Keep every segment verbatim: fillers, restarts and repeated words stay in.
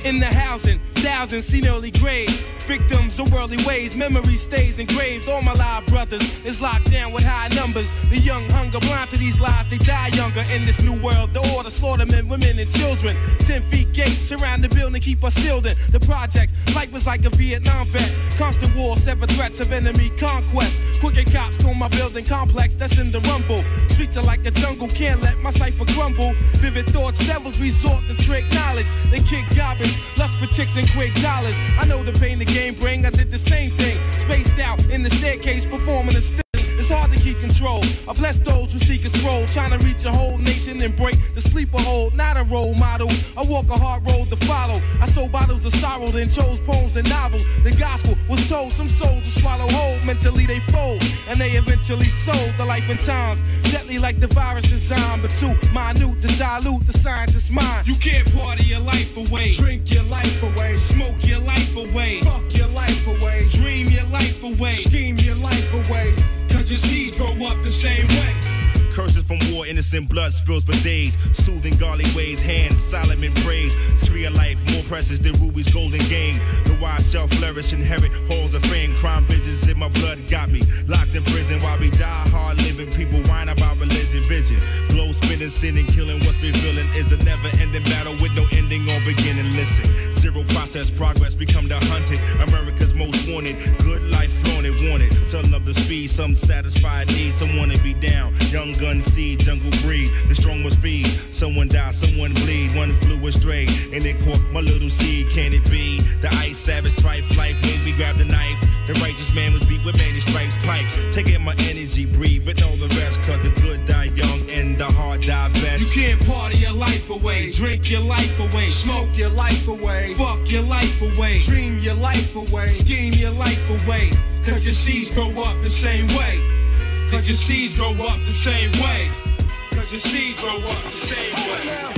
In the housing, thousands seen early graves. Victims of worldly ways, memory stays engraved. All my live brothers is locked down with high numbers. The young hunger, blind to these lies, they die younger. In this new world, the order slaughter men, women, and children. Ten feet gates surround the building, keep us sealed in. The project, life was like a Vietnam vet. Constant war, sever threats of enemy conquest. Crooked cops call my building complex, that's in the rumble. Streets are like a jungle, can't let my cipher crumble. Vivid thoughts, devils resort to trick knowledge. They kick garbage, lust for chicks and quick dollars. I know the pain the game bring, I did the same thing. Spaced out in the staircase, performing a still. It's hard to keep control. I bless those who seek a scroll, trying to reach a whole nation and break the sleeper hold. Not a role model, I walk a hard road to follow. I sold bottles of sorrow, then chose poems and novels. The gospel was told, some souls will swallow whole. Mentally they fold, and they eventually sold the life in times. Deadly like the virus designed, but too minute to dilute the scientist's mind. You can't party your life away, drink your life away, smoke your life away, fuck your life away, dream your life away, scheme your life away. Cause your seeds grow up the same way. Curses from war, innocent blood spills for days. Soothing godly ways, hands Solomon praise. Tree of life, more precious than rubies, golden game. The wise shall flourish, inherit halls of fame. Crime visions in my blood got me locked in prison while we die hard living. People whine about religion, vision. Glow spinning, sinning, killing. What's revealing is a never-ending battle with no ending or beginning. Listen, zero process progress become the hunted. America's most wanted. Good life flaunted, wanted. Some love the speed, some satisfied need, some wanna be down. Young gun seed, jungle breed, the strong must feed. Someone die, someone bleed, one flew astray, and it caught my little seed. Can it be? The ice savage trife life made me grab the knife. The righteous man was beat with many stripes, pipes. Taking my energy, breathe, but all the rest. Cause the good die young and the hard die best. You can't party your life away, drink your life away, smoke your life away, fuck your life away, dream your life away, scheme your life away. Cause your seeds grow up the same way. Cause your seeds grow up the same way. Cause your seeds grow up the same way.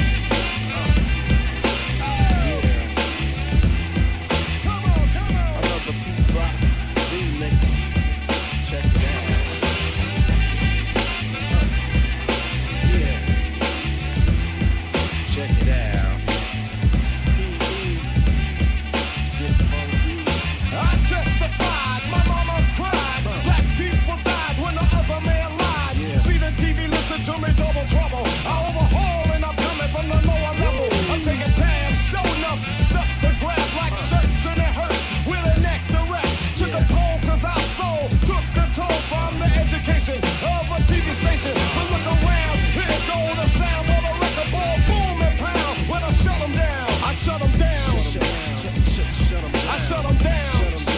To me, double trouble. I overhaul and I'm coming from the lower level. I'm taking time, show enough stuff to grab like shirts and it hurts with a neck to wreck. Took a poll cause our soul took a toll from the education of a T V station. But look around, here it go, the sound of a record ball, boom and pound. When I shut them down, I shut them down. I shut them down. I shut them down.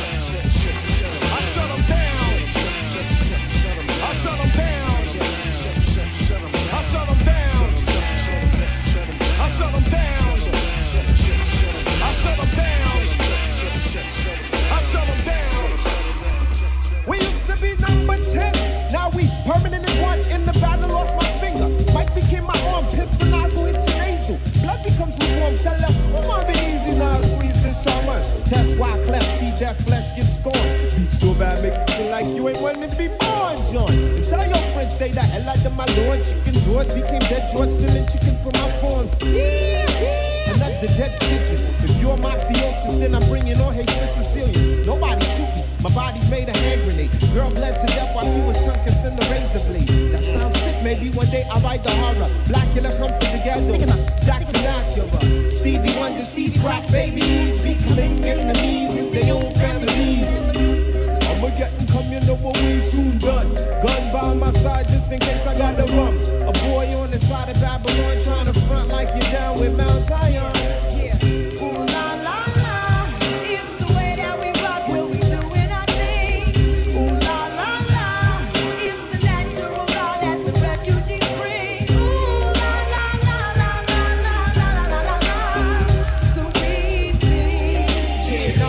I shut them down. I shut them down. I shut them down. I shut them down. I shut them down. I shut them down. We used to be number ten. Now we permanent in one. In the battle, lost my finger. Mike became my arm. Pistol nozzle hits your nasal. Blood becomes lukewarm. Tell them, come on, be easy now. Squeeze this shaman. Test why cleft. See that flesh get scorned. Beat so bad, make you feel like you ain't wanting to be born, John. And tell your friends, stay the hell out of my lord. Chicken George became dead George, stealing chicken from my phone. Another dead pigeon. If you're mafiosis, then I'm bringing on hatred Sicilian. Nobody shoot me. My body's made a hand grenade. Girl bled to death while she was tongue kissing the razor blade. That sounds sick. Maybe one day I'll write the horror. Blackula comes together. Jackson Acura. Stevie Wonder sees crack babies becoming enemies in their own families. I'ma get them come, you know what we soon done. Gun by my side just in case I gotta run. A boy on the side of Babylon trying to front like you're down with Mount Zion. Yeah. Ooh la la la, it's the way that we rock when we doing our thing. Ooh la la la, it's the natural law that the refugees bring. Ooh la la la la la la la la la la. So we think. Yeah,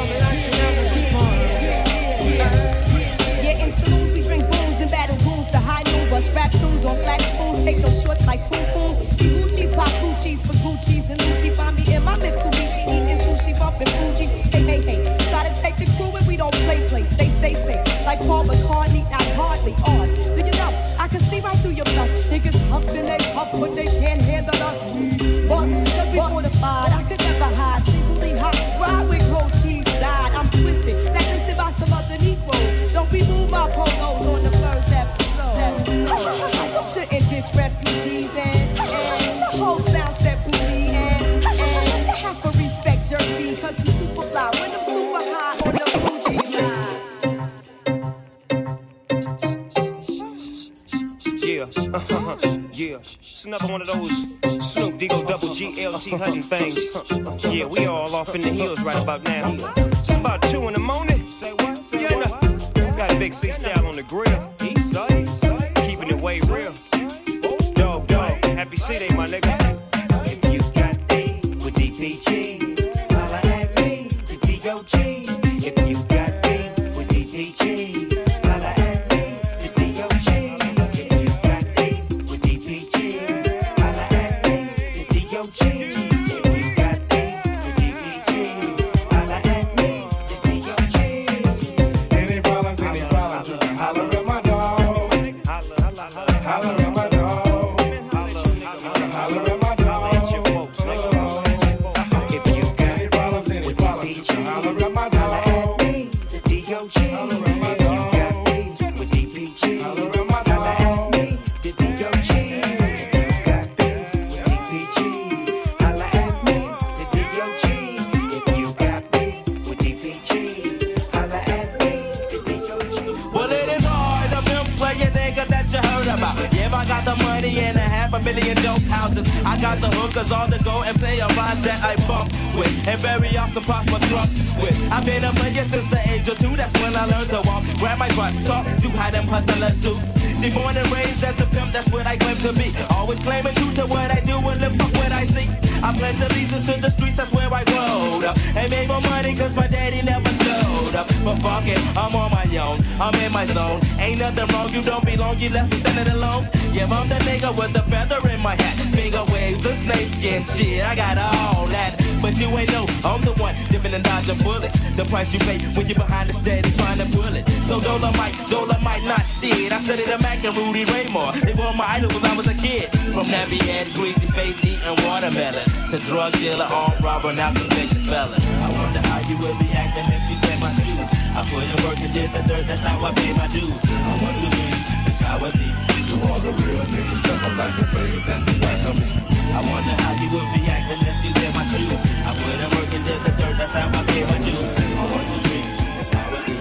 yeah, yeah. In saloons we drink booze and battle rooms to high noon, bust rap tunes on flat spoons, take no shorts like poom pooms. See Gucci's, pop Gucci's for Gucci's and Lucci. Find me in my Mitsubishi eating sushi, bumping Fuji. Hey, hey, hey, try to take the crew and we don't play, play. Say, say, say, like Paul McCartney, not hardly odd. Do you know, I can see right through your bluff. Niggas huffing, they puff, but they can't handle us. We bust, cause we fortified. I could never hide. See, uh-huh, yeah. It's another one of those Snoop Diggo Double G L T Hutton things. Yeah, we all off in the hills right about now. It's about two in the morning. Yeah, no. Got a big C-style on the grill. Keeping it way real. Dog, dog. Happy C-Day, my nigga. If you got beef with D P G, holla at me, the D O G. If you got beef with D P G, holla at me, the D O G. If you got beef with D P G, holla at me, the D O G. If you got beef with D P G, holla at me, the D O G. Any problems, any problems, you can holler at my dog. Holla, holla, holla. Holler at my dog. Holler at my dog. If you got Any problems, any problems, you can holler at my dog. the D O G. Holler at my If you dog. got beef with D P G, Holler at my holla dog. at me, the D O G. If you got beef with D P G, holla at me, the D O G. If you got beef with D P G, holla at me, the D O G. Well, it is hard to pimp play a nigga that you heard about. Yeah, I got the money and a half a million dope houses. I got the hookers on the go and play a rhymes that I bump with. And very often pop my trunk with. I've been a player since the age of two. That's when I learned to walk. Grab my brush, talk, do how them hustlers do. See, born and raised as a pimp, that's what I claim to be. Always claiming true to what I do and live up what I see. I pledge allegiance to the streets, that's where I growed up. And made more money cause my daddy never showed up. But fuck it, I'm on my own, I'm in my zone. Ain't nothing wrong, you don't belong, you left me standing alone. Yeah, I'm the nigga with the feather in my hat. Bigger waves and snakeskin shit, I got all that. But you ain't know, I'm the one dipping and dodging bullets. The price you pay when you're behind the steady trying to pull it. So Dolomite, Dolomite not shit. I studied the Mac and Rudy Raymore. They were my idol when I was a kid. From nappy head, greasy face, eating watermelon, to drug dealer, armed robber, now convicted felon. I wonder how you would be acting if you said my shoes. I put in work and did the dirt, that's how I pay my dues. I want to win, that's how I be. So all the real niggas step up like the players, that's the right of me. I wonder how you would be acting if you said my shoes. I put in work and did the dirt, that's how I pay my dues. I want to win, that's how I be.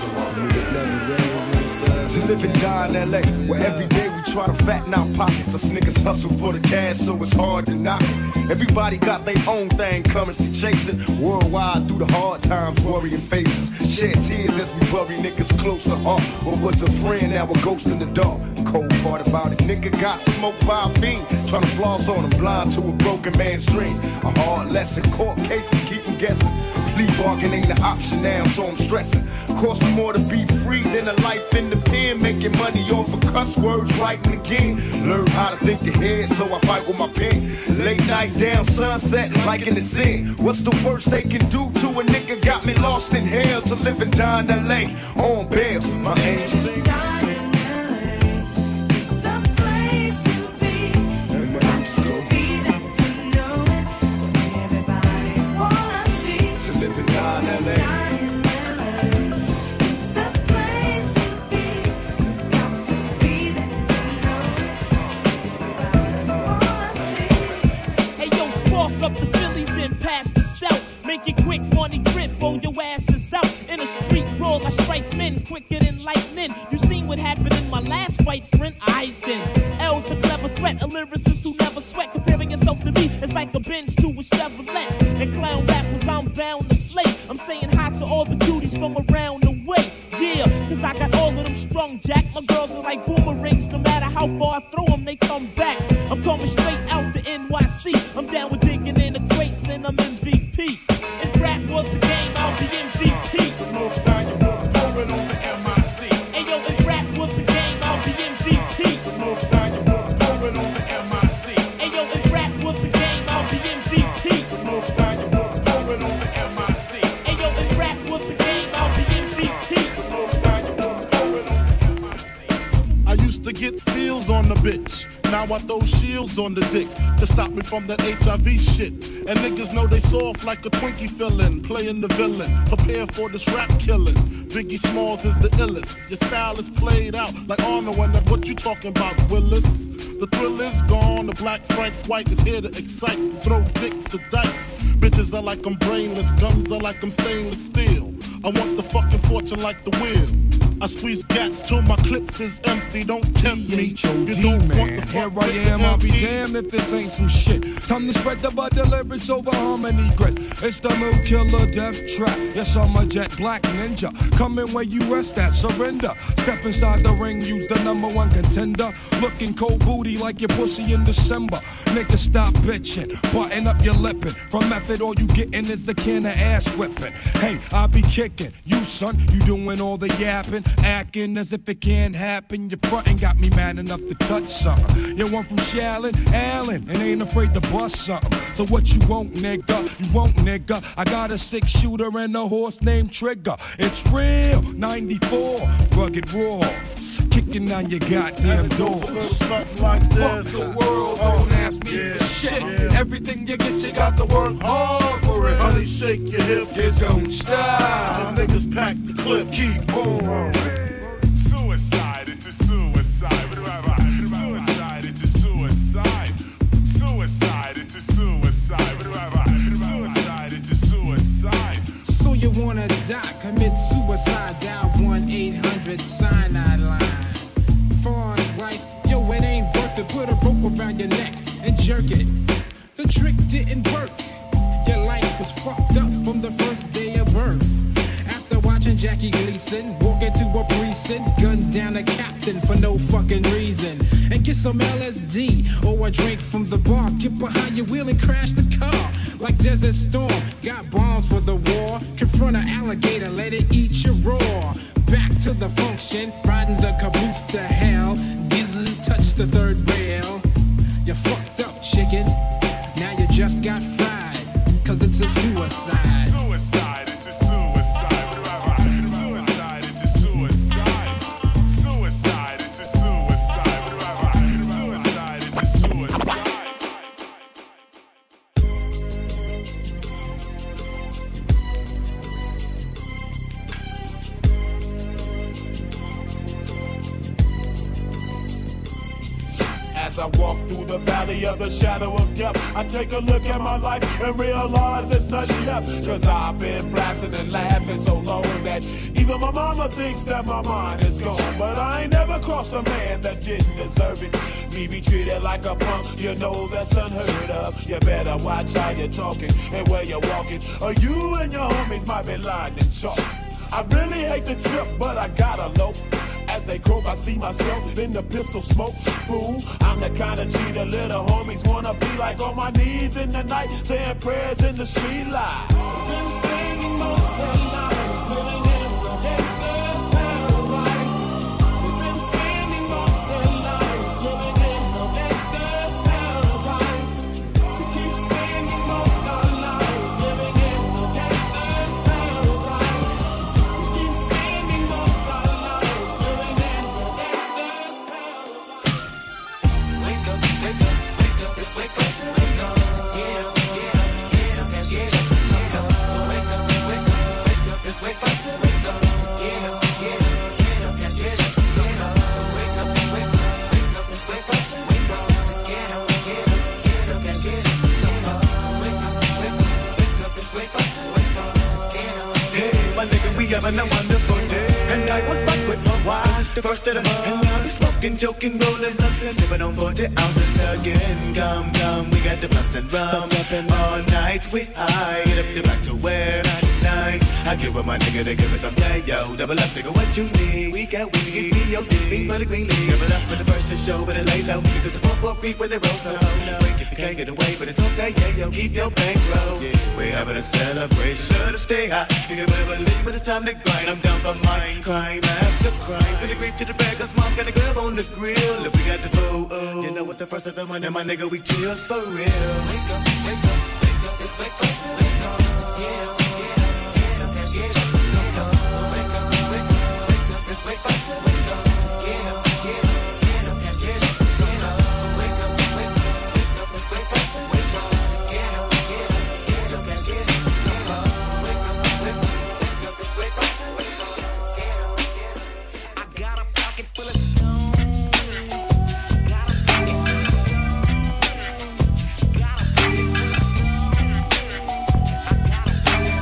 To live and die in L A, where every day we try to fatten our pockets. Us niggas hustle for the cash, so it's hard to knock it. Everybody got their own thing, currency chasing. Worldwide through the hard times, worrying faces. Shed tears as we bury niggas close to heart. What was a friend, now a ghost in the dark. Cold part about it, nigga got smoked by a fiend. Trying to floss on him, blind to a broken man's dream. A hard lesson, court cases keep him guessing. Plea bargain ain't an option now, so I'm stressing. Cost me more to be free than a life in the pen. Making money off of cuss words, writing again. Learn how to think ahead, so I fight with my pen. Late night down, sunset, like in the sin. What's the worst they can do to a nigga? Got me lost in hell to live and die in L A on bail. My angels sing. Up the Phillies and pass the stout. Make it quick, money grip, roll your asses out. In a street brawl, I strike men quicker than lightning. You seen what happened in my last fight, friend? I then. L's a clever threat, a lyricist who never sweat. Comparing yourself to me is like a Benz to a Chevrolet. And clown rappers, I'm bound to slay. I'm saying hi to all the cuties from around the way. Yeah, cause I got all of them strung, Jack. My girls are like boomerangs, no matter how far I throw them, they come back. I'm coming straight out the N Y C. I'm down with digging in the crates and I'm M V P. If rap was a game, I'll be M V P. The most valuable moment on the M I C. Hey yo, if rap was a game, I'll be M V P. The most valuable moment on the M I C. Hey yo, if rap was a game, I'll be M V P. The most valuable moment on the M I C. Hey yo, if rap was a game, I'll be M V P. The most valuable moment on the M I C. I used to get feels on the bitch. Now I throw shields on the dick to stop me from that H I V shit. And niggas know they soft like a Twinkie fillin', playing the villain. Prepare for this rap killing. Biggie Smalls is the illest. Your style is played out like Arnold and that what you talking about, Willis? The thrill is gone, the black Frank White is here to excite. Throw dick to dice. Bitches are like I'm brainless, guns are like I'm stainless steel. I want the fucking fortune like the wheel. I squeeze gats till my clips is empty. Don't tempt me. You don't man. want the Here fuck I with am, the I'll be empty. damned if this ain't some shit. Time to spread the butter lyrics over harmony grit. It's the mood killer death trap. Yes, I'm a jet black ninja. Coming where you rest at, surrender. Step inside the ring, use the number one contender. Looking cold booty like your pussy in December. Nigga, stop bitching, button up your lippin'. From method, all you gettin' is a can of ass whipping. Hey, I be kicking. You, son, you doing all the yapping, acting as if it can't happen. Your frontin' got me mad enough to touch something. You one from Shallon, Allen, and ain't afraid to bust something. So what you want, nigga? You want, nigga? I got a six shooter and a horse named Trigger. It's real, ninety-four, rugged raw. Kicking on your goddamn doors. Something like Fuck this. the world, don't ask me yeah, for shit. yeah. Everything you get, you got to work hard for it. Honey, shake your hips. You don't stop. The niggas pack the clip. Keep on. Suicide, it's a suicide. Suicide, it's a suicide. Suicide, it's a suicide. Suicide, it's a suicide. So you wanna die, commit suicide, dial one eight hundred cyanide line. Far as life, yo, it ain't worth it. Put a rope around your neck and jerk it. The trick didn't work. Your life was fucked up from the first day of birth. After watching Jackie Gleason walk into a precinct, gun down a captain for no fucking reason, and get some L S D or a drink from the bar. Get behind your wheel and crash the car like Desert Storm. Got bombs for the war. Confront an alligator, let it eat your raw. Back to the function, riding the caboose to hell. Gizzard touch the third rail. You fucked up, chicken. Now you just got fried, cause it's a suicide. Suicide, it's a suicide. Suicide, it's a suicide. Suicide, it's a suicide. Suicide, it's a suicide. As I walk through the valley of the shadow of death, I take a look at my life and realize there's nothing left. Cause I've been blasting and laughing so long that even my mama thinks that my mind is gone. But I ain't never crossed a man that didn't deserve it. Me be treated like a punk, you know that's unheard of. You better watch how you're talking and where you're walking, or you and your homies might be lying in chalk. I really hate the trip, but I gotta low. As they croak, I see myself in the pistol smoke. Fool, I'm the kind of G the little homies wanna be like, on my knees in the night, saying prayers in the street light. Been spending most of their lives living in the gangster's paradise. We've been spending most of their lives living in the gangster's paradise. We keep spending most of our lives living in the gangster's paradise. We keep spending most of our lives living in the gangster's paradise. Wake up, wake up, wake up, it's wake up, wake up. Get up, get up, get up, get up, get up. Wake up, wake up, wake up, it's wake up, wake up. Get up, get up, get up, get up, get up. Wake up, wake up, wake up, it's wake up, wake up. Get up, get up, get up, get up, get up. Wake up, wake up, wake up, it's wake up, wake up. Get up. Hey, my nigga, we having a wonderful day. And I won't fuck with my wife. It's the first of the month. And I'll be smoking, joking, rolling, bustin', sipping on forty ounces again. Come, come, we got the blast and rum. All night we high, get up the back to where ninety-nine. I give up my nigga to give me some yeah, yo. Double up, nigga, what you need? We got weed to give me your dick. For the green league, double up for the first show, but it lay low. Cause the pump up beat when they roll so. Break if you can't get away, but it don't stay, yeah, yo. Keep your bankroll. Yeah, we having a celebration. Let us stay high. You can better believe, but it's time to grind. I'm down for mine. Crime after crime. From the creep to the bag, cause mom's got a grab on the grill. If we got the food, oh, you know what's the first of the month, and my nigga, we chills for real. Wake up, wake up, wake up, it's wake up, wake up. Get up, get up, get up, get up, get up. Wake up, wake up, wake up, it's wake up, wake up. Get up, get up, get up, get up, get up. Wake up, wake up, wake up, it's wake up, wake up. Get up, get up, get up, get up, get up. Wake up, wake up, wake up, it's wake up, wake up. Get up, get up. I got a pocket full of stones. Got a pocket full of stones. Got a pocket full of stones. I got a pocket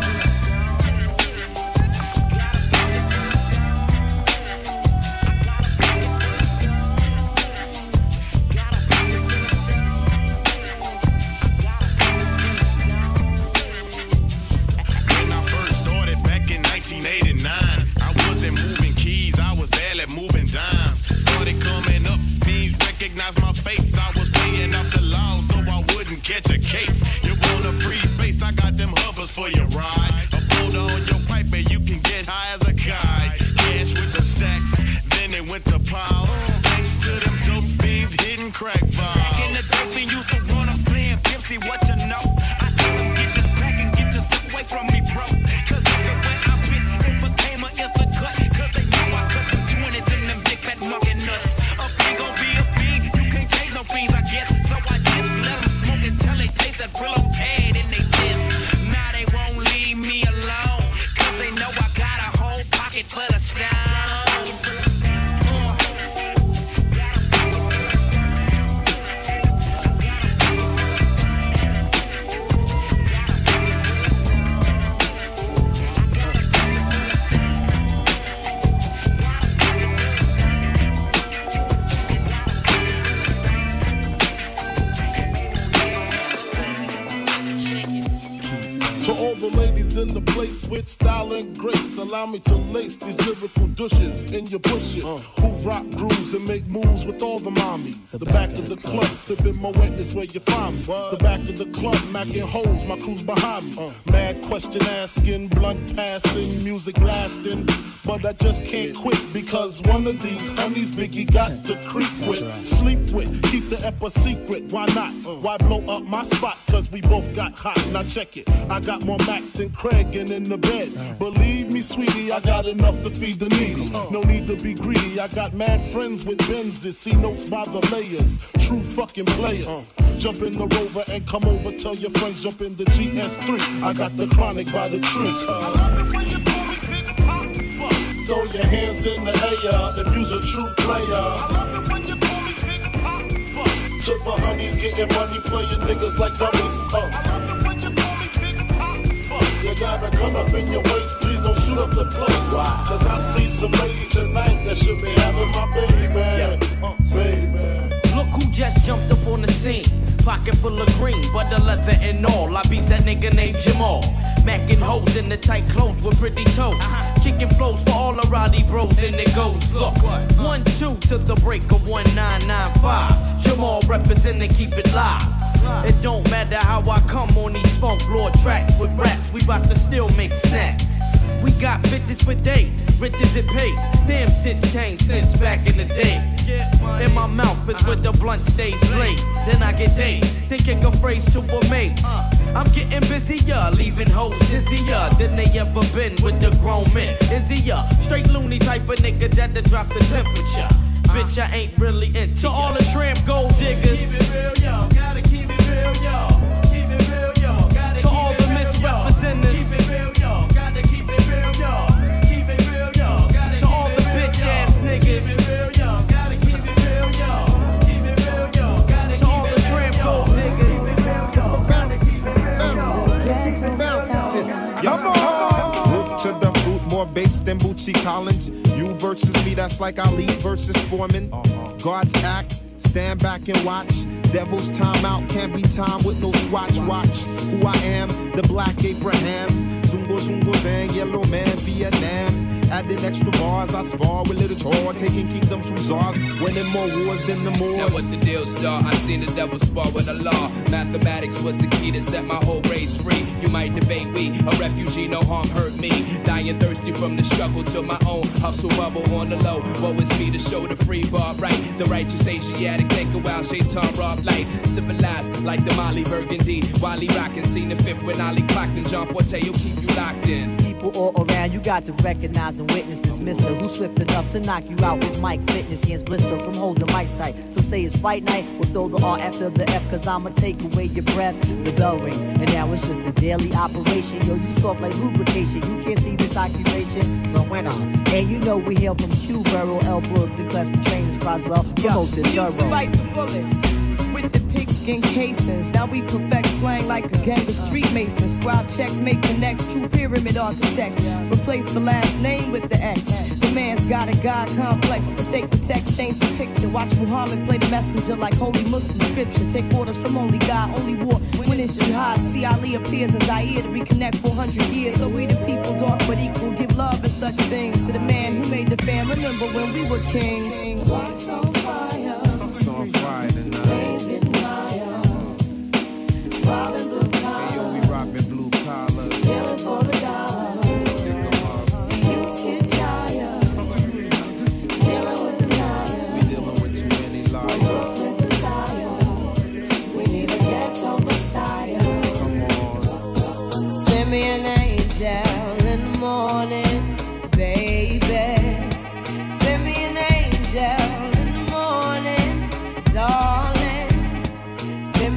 dates. I was paying off the law so I wouldn't catch a case. You want a free face? I got them hovers for your ride. A boulder on your pipe and you can get high as a kite. Cash with the stacks, then it went to piles. Thanks to them dope fiends hitting crack vials. Back in the day, we used to run, I'm saying, Pipsy, what you know? I told him, get this crack and get yourself away from me, bro. Cause everywhere I went, it became an instant cut. Cause they knew I cut them twenties in them big fat mugging nuts. A fiend gon' be a fiend, you can't change no fiends, I guess. So I just let them smoke until they taste that Brillo pad in they chest. Now they won't leave me alone, cause they know I got a whole pocket full of stones. To all the ladies in the place with style and grace, allow me to lace these lyrical douches in your bushes. Uh. Who rock grooves and make moves with all the mommies. The, the back, back of the club, club sipping Moet is where you find me. What? The back of the club, macking holes, my crew's behind me. Uh. Mad question asking, blunt passing, music lasting. But I just can't quit because one of these honeys Biggie got to creep with, right. Sleep with, keep the ep a secret. Why not? Uh. Why blow up my spot? Cause we both got hot. Now check it. I got more Mac than Craig and in the bed. Uh. Believe me, sweetie, I got enough to feed the needy. Uh. No need to be greedy. I got mad friends with Benzes. See notes by the layers. True fucking players. Uh. Jump in the Rover and come over. Tell your friends jump in the G S three. I got the chronic by the tree. Uh. I love it when you call me Big Papa. Throw your hands in the air if you's a true player. I love it when you call me Big Papa. To the honeys getting money, playing niggas like dummies. Uh. I love it when you call me Big Papa. You got a gun up in your waist, please don't shoot up the place. Wow. Cause I see some ladies tonight that should be having my baby. Yeah. Uh, baby. Look who just jumped up on the scene. Pocket full of green, butter leather and all. I beats that nigga named Jamal. Mackin' hoes in the tight clothes with pretty toes. Uh-huh. Kicking flows for all the rowdy bros, and it goes. Look, what? One, two to the break of one nine nine five. Jamal representing, keep it live. It don't matter how I come on these funk lord tracks with raps. We bout to still make snacks. We got bitches for days, rich as it pays. Damn shit's changed since back in the day. In my mouth is where the blunt stays blazed. Then I get dazed, thinking a phrase to a mate. I'm getting busier, leaving hoes dizzier than they ever been with the grown men. Is he a straight loony type of nigga that'll drop the temperature? Bitch, I ain't really into to all the tramp gold diggers. Keep it real, yo. Gotta keep it real, yo. Keep it real, yo. Gotta to all the misrepresentatives. Keep it real, yo. Gotta keep it real, yo. Keep it real, yo. Gotta to all the bitch ass niggas. Keep it real, yo. Gotta keep it real, yo. Keep it real, yo. Gotta to all the tramp gold niggas. Keep it real, yo. Gotta keep it real, yo. Come on. Root to the fruit, more bass than Bootsy Collins. You versus me, that's like Ali versus Foreman. Uh-huh. God's act, stand back and watch. Devil's time out, can't be time with no swatch. Watch who I am, the black Abraham. Zungo Zungo Zang, yellow man, Vietnam. Adding extra bars, I spar with little chore. Taking kingdoms from czars, winning more wars than the Moors. Now what the deal, star? I seen the devil spar with the law. Mathematics was the key to set my whole race free. You might debate we, a refugee, no harm hurt me. Dying thirsty from the struggle to my own hustle bubble on the low. Woe is me to show the free bar right. The righteous Asiatic, take a while, shaitan rob light. Civilized like the Molly Burgundy. Wally rockin', seen the fifth when Ali clocked and John Forte will keep you locked in. People all around, you got to recognize and witness this mister who's swift enough to knock you out with Mike Fitness. Hands blister from holding mics tight. Some say it's fight night, we'll throw the R after the F, cause I'ma take away your breath. The bell rings, and now it's just a daily operation. Yo, you soft like lubrication, you can't see this accusation from when I'm. And you know we hail from Q, Burrow, L. Brooks, and Cluster Trainers, Croswell, promote this we used to fight the bullets with the pigskin casings. Now we perfect slang like a gang of street masons. Scribe checks, make connects, true pyramid architects. Replace the last name with the X. The man's got a God complex. Take the text, change the picture. Watch Muhammad play the messenger like holy Muslim scripture. Take orders from only God, only war. When it's jihad, see Ali appears in Zaire to reconnect four hundred years. So we the people, dark but equal, give love and such things to the man who made the fam. Remember when we were kings. Hearts on fire. Hearts on fire tonight.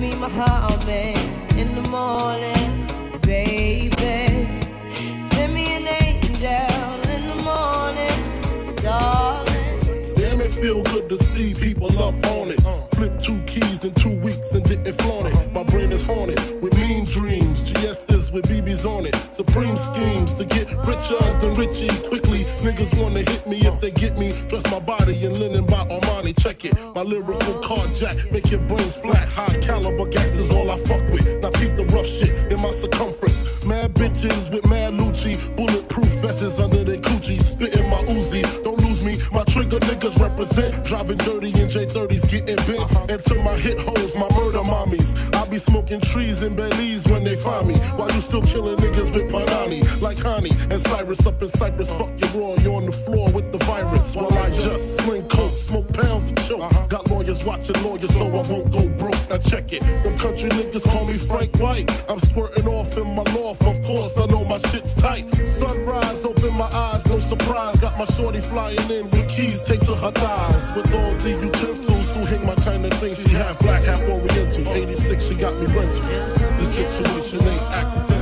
me Muhammad in the morning, baby. Send me an angel in the morning, darling. Damn, it feel good to see people up on it. Flip two keys in two weeks and didn't flaunt it. My brain is haunted with mean dreams. G S S with B Bs on it. Supreme schemes to get richer than Richie quickly. Niggas wanna hit me if they get me. Dress my body in linen by Armani. Check it. My lyrical carjack make your brains flat. High caliber gas is all I fuck with. Now keep the rough shit in my circumference. Mad bitches with mad Lucci. Bulletproof vests under their coochie. Spitting my Uzi. Don't lose me. My trigger niggas represent. Driving dirty in J thirties getting bent. And to my hit hoes, my murder mommies. I be smoking trees in Belize when they find me. While you still killing niggas with Panani. Like Connie and Cyrus up in Cyprus. Fuck your raw, you on the floor with the virus. While I just sling coke, smoke pounds and choke. Got lawyers watching lawyers so I won't go broke. Now check it. Them country niggas call me Frank White. I'm squirting off in my loft. Of course I know my shit's tight. Sunrise, open my eyes, no surprise. Got my shorty flying in with keys taped to her thighs. With all the utensils who hang my China thing. She half black, half oriental. eighty-six, she got me rental. This situation ain't accidental.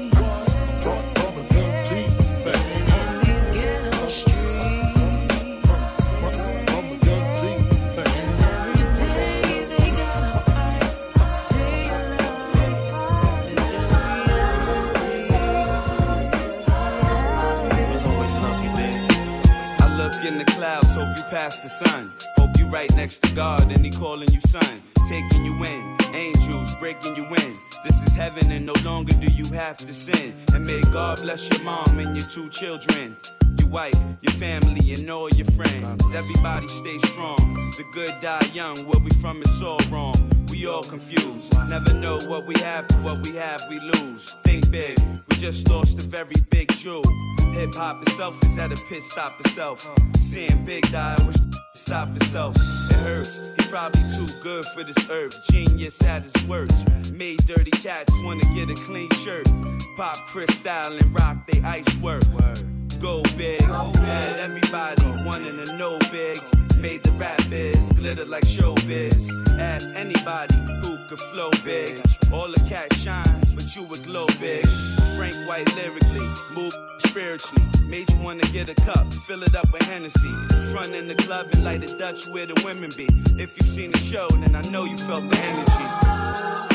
In the clouds, hope you pass the sun. Hope you right next to God and he calling you son. Taking you in, angels breaking you in. This is heaven and no longer do you have to sin. And may God bless your mom and your two children, your wife, your family and all your friends. Everybody stay strong, the good die young. Where we from is all wrong. We all confused, never know what we have to what we have we lose. Think big, we just lost a very big jewel. Hip hop itself is at a pit stop itself. Seeing Big die, I wish stop itself. It hurts, he probably too good for this earth. Genius at his work. Made dirty cats wanna get a clean shirt. Pop crystal and rock they ice work. Go big, had everybody wanting to know big. Made the rap biz glitter like showbiz. Ask anybody who could flow big. All the cats shine, but you would glow big. Frank White lyrically, move spiritually. Made you wanna get a cup, fill it up with Hennessy. Front in the club and light a Dutch where the women be. If you seen the show, then I know you felt the energy.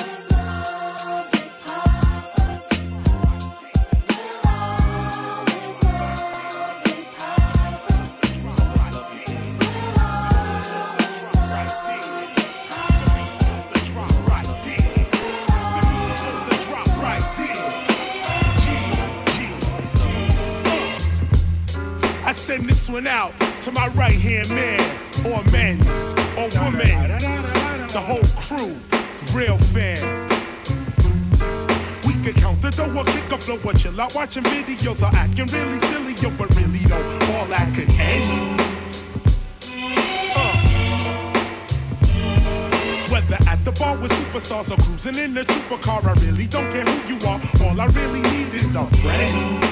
Send this one out to my right hand man, or men's, or women's, the whole crew, real fan. We could count the dough or kick a flow or chill out watching videos or acting really silly, yo, but really though, all that could end. Uh. Whether at the bar with superstars or cruising in the trooper car, I really don't care who you are, all I really need is a friend.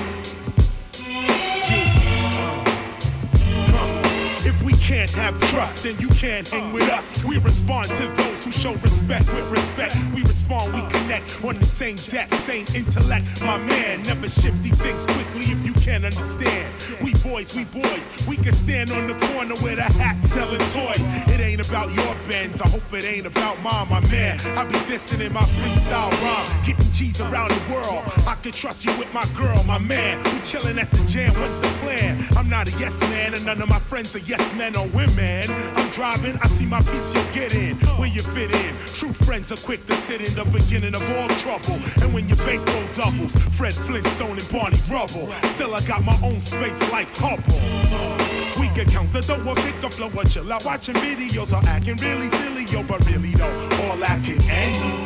If we can't have trust, then you can't hang with us. We respond to those who show respect with respect. We respond, we connect on the same deck, same intellect. My man, never shifty things quickly if you can't understand. We boys, we boys, we can stand on the corner with a hat selling toys. It ain't about your Benz, I hope it ain't about mine, my man. I be dissing in my freestyle rhyme, getting G's around the world. I can trust you with my girl, my man. We chillin' at the jam, what's the plan? I'm not a yes man, and none of my friends are yes men or women. I'm driving, I see my beats, you get in, where you fit in. True friends are quick to sit in the beginning of all trouble. And when your bankroll doubles, Fred Flintstone and Barney Rubble. Still I got my own space like Hubble. We can count the dough or pick a flow or chill out watching videos or acting really silly, yo, but really though, all that can end.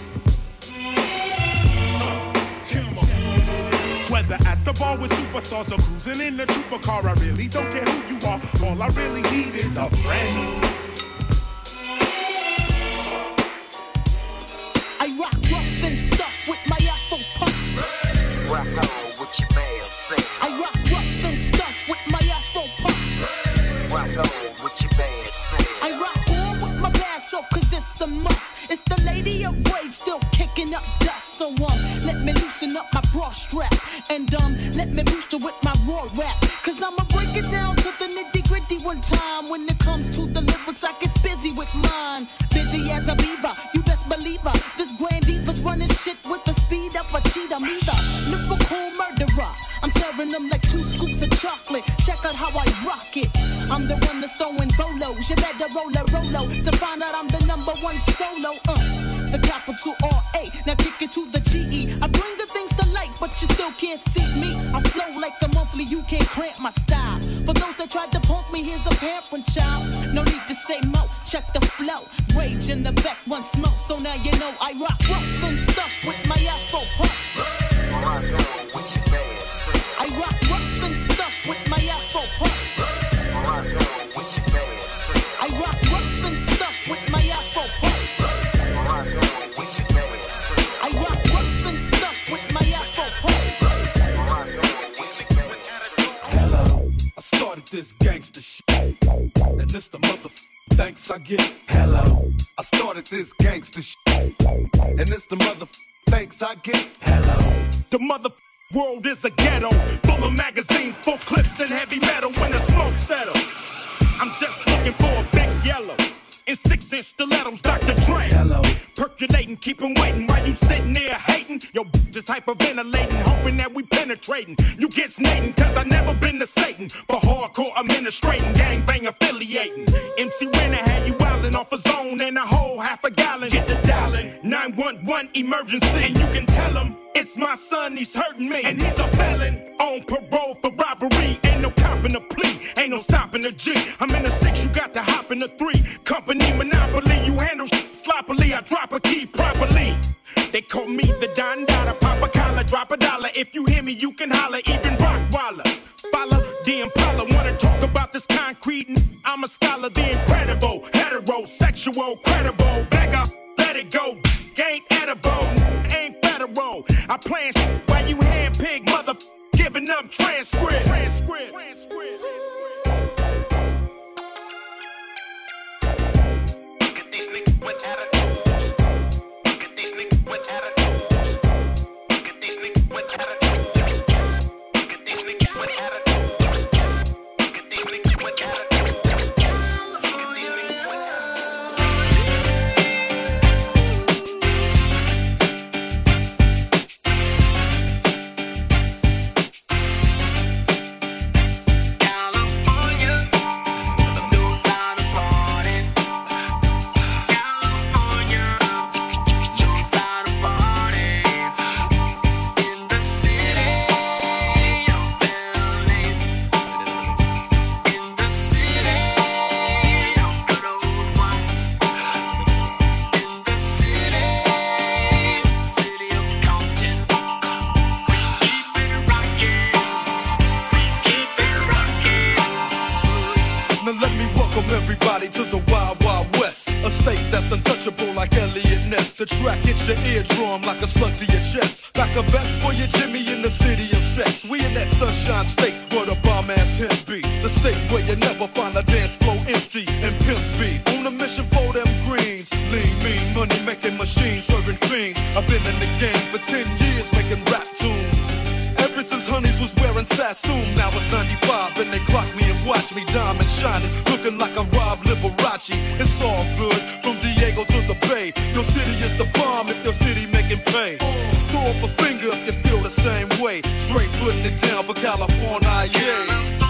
Whether at the bar with superstars or cruising in the trooper car, I really don't care who you are. All I really need is a friend. I rock rough and stuff with my Afro puffs. Rock on with your man, sing. I rock rough and stuff with my Afro puffs. Rock on with your man, sing. I rock on with my pants off cause it's a must. It's the lady still kicking up dust. So um, let me loosen up my bra strap and um, let me boost it with my raw rap. Cause I'ma break it down to the nitty gritty one time. When it comes to the lyrics, I get busy with mine. Busy as a beaver, you best believe her. This grand diva's running shit with the speed of a cheetah. Me the lyrical murderer. I'm serving them like two scoops of chocolate. Check out how I rock it. I'm the one that's throwing bolos. You better roll a rolo to find out I'm the number one solo. Uh, the capital R A. Now kick it to the G E. I bring the things to light, but you still can't see me. I flow like the monthly. You can't cramp my style. For those that tried to punk me, here's a pamphlet, child. No need to say mo. Check the flow. Rage in effect once more. So now you know I rock rough and stuff with my Afro puffs. I rock rough and stuff with my Afro puffs. I rock rough and stuff with my Afro puffs. I rock rough and stuff with my Afro puffs. Hello, I started this gangster shit, and it's the mother thanks I get. Hello, I started this gangster shit, and it's the mother thanks I get. Hello, the mother world is a ghetto, full of magazines, full clips, and heavy metal. When the smoke settles, I'm just looking for a big yellow in six-inch stilettos, Doctor Dre. Hello, percolating, keep 'em waiting while you sitting there hating. Yo, just hyperventilating, hoping that we penetrating. You get snating, cause I never been to Satan. For hardcore administrating, gangbang affiliating. M C Renner had you wildin' off a zone and a whole half a gallon. Get the dialing, nine one one emergency, and you can tell him it's my son, he's hurting me. And he's a felon on parole for robbery. Ain't no copping a plea, ain't no stopping a G. I'm in a six, you got to hop in a three. Company monopoly, you handle shit sloppily. I drop a key properly. They call me the Don Dada, pop a collar, drop a dollar. If you hear me, you can holler, even Rockwallers. Follow the Impala, wanna talk about this concrete? I'm a scholar, the incredible, heterosexual, credible. Beggar, let it go, ain't edible, ain't federal. I plan shit while you handpick, mother giving up transcript. Transcript. Transcript. Look at these niggas with attitudes. Look at these niggas with attitudes. Look at these niggas with attitudes. Look at these niggas with attitudes. Look at these niggas with attitudes. Everybody to the Wild Wild West, a state that's untouchable like Elliot Ness. The track hits your eardrum like a slug to your chest. Like a vest for your Jimmy in the city of sex. We in that sunshine state where the bomb ass him be. The state where you never find a dance floor empty and pimp speed. On a mission for them greens. Lean, mean, money making machines, serving fiends. I've been in the game for ten years making rap tunes. Ever since Honeys was wearing Sassoon, now it's ninety-five and they clock me and watch me diamond shining, looking like I'm Rob Liberace. It's all good from Diego to the Bay. Your city is the bomb if your city making pay. Throw up a finger if you feel the same way. Straight putting it down for California, yeah.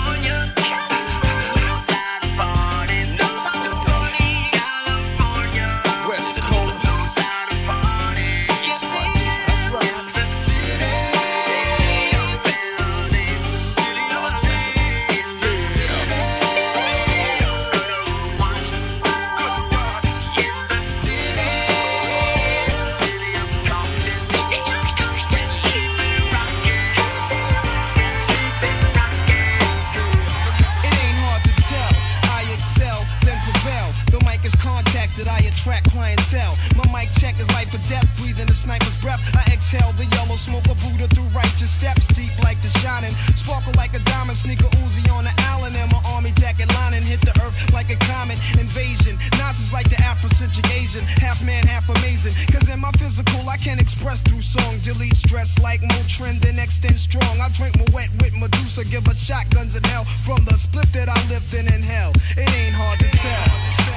Sniper's breath, I exhale the yellow smoke of Buddha through righteous steps, deep like the shining, sparkle like a diamond, sneaker Uzi on the island, and my army jacket lining hit the earth like a comet invasion. Nazis like the Afrocentric Asian, half man, half amazing. Cause in my physical can't express through song. Delete stress like Motrin, then extend strong. I drink my wet with Medusa, give her shotguns in hell. From the split that I lived in in hell, it ain't hard to tell.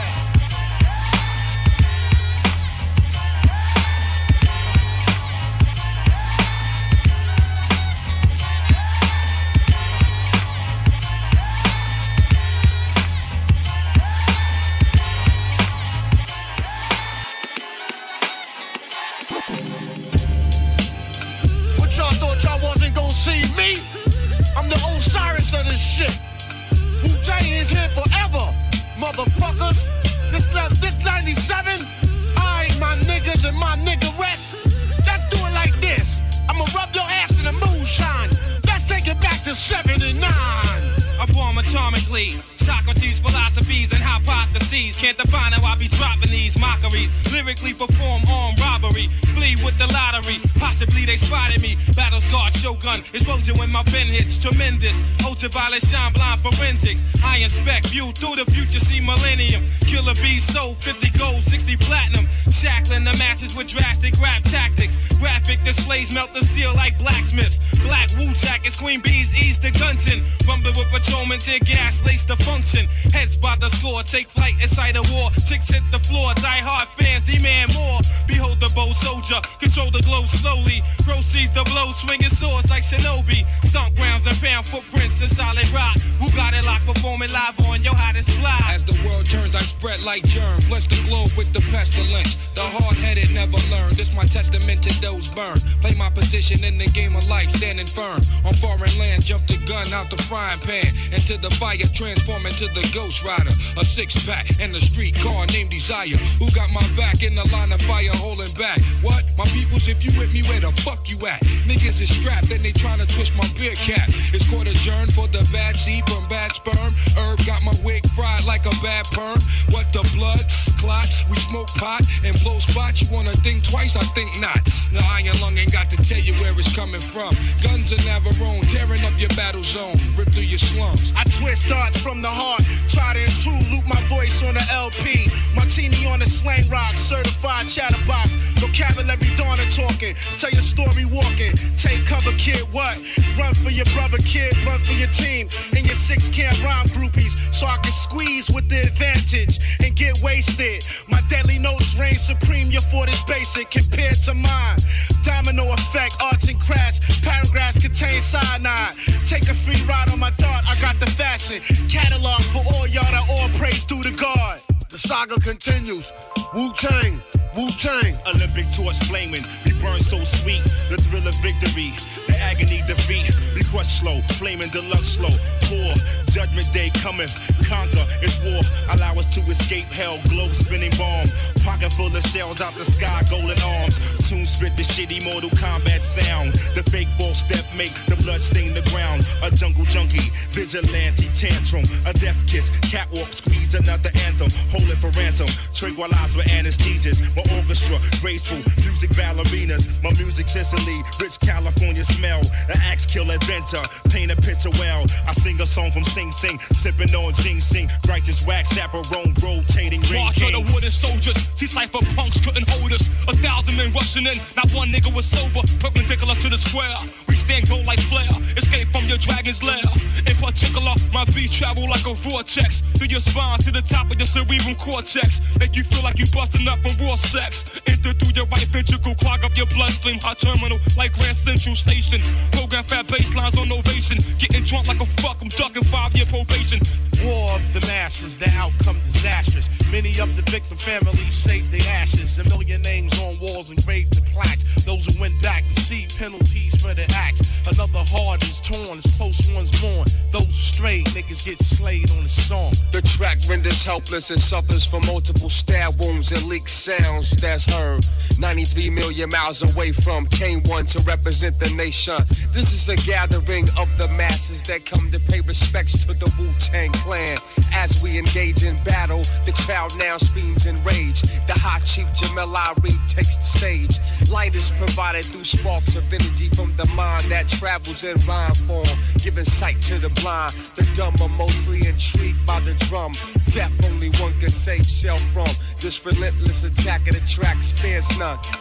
See me? I'm the Osiris of this shit. Wu-Tang is here forever, motherfuckers. This this ninety-seven, I ain't my niggas and my niggerettes. Let's do it like this. I'ma rub your ass in the moonshine. Let's take it back to seventy-nine. I bomb atomically. Socrates' philosophies and hypotheses. Can't define how I be dropping these mockeries. Lyrically perform armed robbery. Flee with the lottery. Possibly they spotted me. Battle scarred shogun. Explosion when my pen hits. Tremendous. Ultraviolet shine blind forensics. I inspect. View through the future. See millennium. Killer bees sold. fifty gold. sixty platinum. Shackling the masses with drastic rap tactics. Graphic displays melt the steel like blacksmiths. Black Wu jackets. Queen bees ease the Gunson. Rumbling with patrolmen. Tear gas. Lace the function. Heads by the score. Take flight inside a war. Ticks hit the floor. Die hard fans demand more. Behold the bold soldier. Control the glow slowly. Proceeds the blow. Swinging swords like Shinobi. Stomp grounds and pound footprints in solid rock. Who got it locked? Performing live on your hottest fly. As the world turns, I spread like germ. Bless the globe with the pestilence. The hard-headed never learn. This my testament to those burned. Play my position in the game of life. Standing firm. On foreign land. Jump the gun out the frying pan. Into the fire. Transform into the Ghost Rider. A six-pack and a street car named Desire. Who got my back in the line of fire holding back? What? My peoples, if you with me, where the fuck you at? Niggas is strapped and they tryna twist my beer cap. It's court adjourned for the bad seed from bad sperm. Herb got my wig fried like a bad perm. What the blood? Clots. We smoke pot and blow spots. You wanna think twice? I think not. The iron lung ain't got to tell you where it's coming from. Guns are Navarone, tearing up your battle zone. Rip through your slums. I twist darts from the heart. Try to intrude, loop my voice on the L P. Martini on the slang rock, certified chatterbox. Vocabulary dawning talking. Tell your story walking. Take cover, kid, what? Run for your brother, kid. Run for your team. And your six camp rhyme groupies. So I can squeeze with the advantage and get wasted. My deadly notes reign supreme. Your fort is basic compared to mine. Domino effect, arts and crafts. Paragraphs contain cyanide. Take a free ride on my thought. I got the fashion. Catalog for all y'all that all praise due to God. The saga continues. Wu-Tang, Wu-Tang. Olympic torch flaming. We burn so sweet. The thrill of victory. The agony defeat. We crush slow. Flaming deluxe slow. Poor. Judgment day cometh. Conquer. It's war. Allow us to escape hell. Globe spinning bomb. Pocket full of shells out the sky. Golden arms. Tune spit the shitty Mortal Kombat sound. The fake false step make the blood stain the ground. A jungle junkie. Vigilante tantrum. A death kiss. Catwalk. Squeeze another anthem. Hold it for ransom. Tranquilize with anesthesias. My orchestra. Graceful. Music ballerinas. My music Sicily. Rich California smell. An axe kill adventure. Paint a picture well. I sing a song from Sing Sing. Sipping on ginseng. Righteous wax chaperone. Rotating ring March of the wooden soldiers. See cypher punks couldn't hold us. A thousand men rushing in. Not one nigga was sober. Perpendicular to the square. We stand gold like flare. Escape from your dragon's lair. In particular, my beats travel like a vortex. Through your spine to the top of your cerebral cortex. Make you feel like you busting up from raw sex. Enter through your right ventricle. Clog up your bloodstream. Hot terminal like Grand Central Station. Program fat baselines on ovation. Getting drunk like a fuck. I'm ducking five-year probation. War of the masses, the outcome disastrous. Many of the victim families saved their ashes. A million names on walls engraved in plaques. Those who went back receive penalties for their acts. Another heart is torn, as close ones mourn. Those strayed niggas get slayed on the song. The track renders helpless and suffers from multiple stab wounds and leaked sounds that's heard. ninety-three million miles away from K one to represent the nation. This is a gathering of the masses that come to pay respects to the Wu-Tang Clan. As we engage in battle, the crowd now screams in rage. The high chief Jamel Ari takes the stage. Light is provided through sparks of energy from the mind that travels in rhyme form, giving sight to the blind. The dumb are mostly intrigued by the drum. Death only one can save self from. This relentless attack of the track spares none.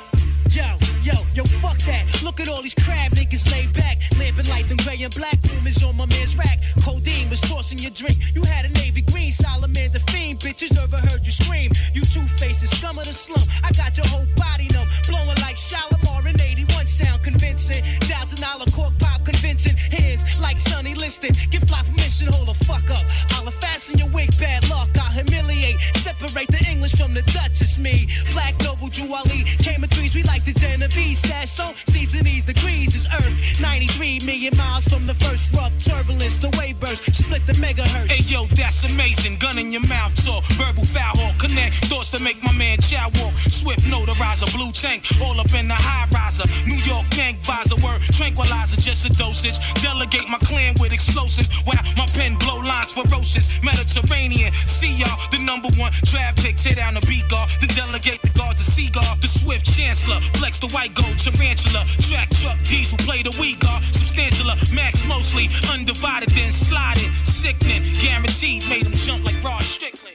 Yo, yo, yo, fuck that. Look at all these crab niggas laid back. Lamping light, them gray and black rumors on my man's rack. Codeine was tossing your drink. You had a navy green, Salamander fiend. Bitches never heard you scream. You two-faced, scum of the slum. I got your whole body numb. Blowing like Shalimar in eighty-one sound convincing. Thousand dollar cork pop convention. Hands like Sonny Liston. Give fly permission, hold the fuck up. I'll fasten your wig, bad luck. I'll humiliate. Separate the English from the Dutch. It's me. Black Noble Juwali. Came in threes, we like the Genovese. Sasso, season these degrees is Earth. ninety-three million miles from the first rough turbulence. The wave burst, split the megahertz. Hey yo, that's amazing. Gun in your mouth talk. Verbal foul hawk. Connect thoughts to make my man chow walk. Swift notarizer, blue tank. All up in the high riser. New York gang visor. Word tranquilizer, just a dosage. Delegate my clan with explosives. Wow, my pen blow lines ferocious. Mediterranean. See y'all, the number one trap pick. Tear down the beat guard. The delegate the guard, the seagull. The swift chancellor. Flex the white gold tarantula. Track truck diesel. Play the weak guard. Substantialer. Max mostly. Undivided then sliding. Sickening. Guaranteed. Made him jump like Rod Strickland.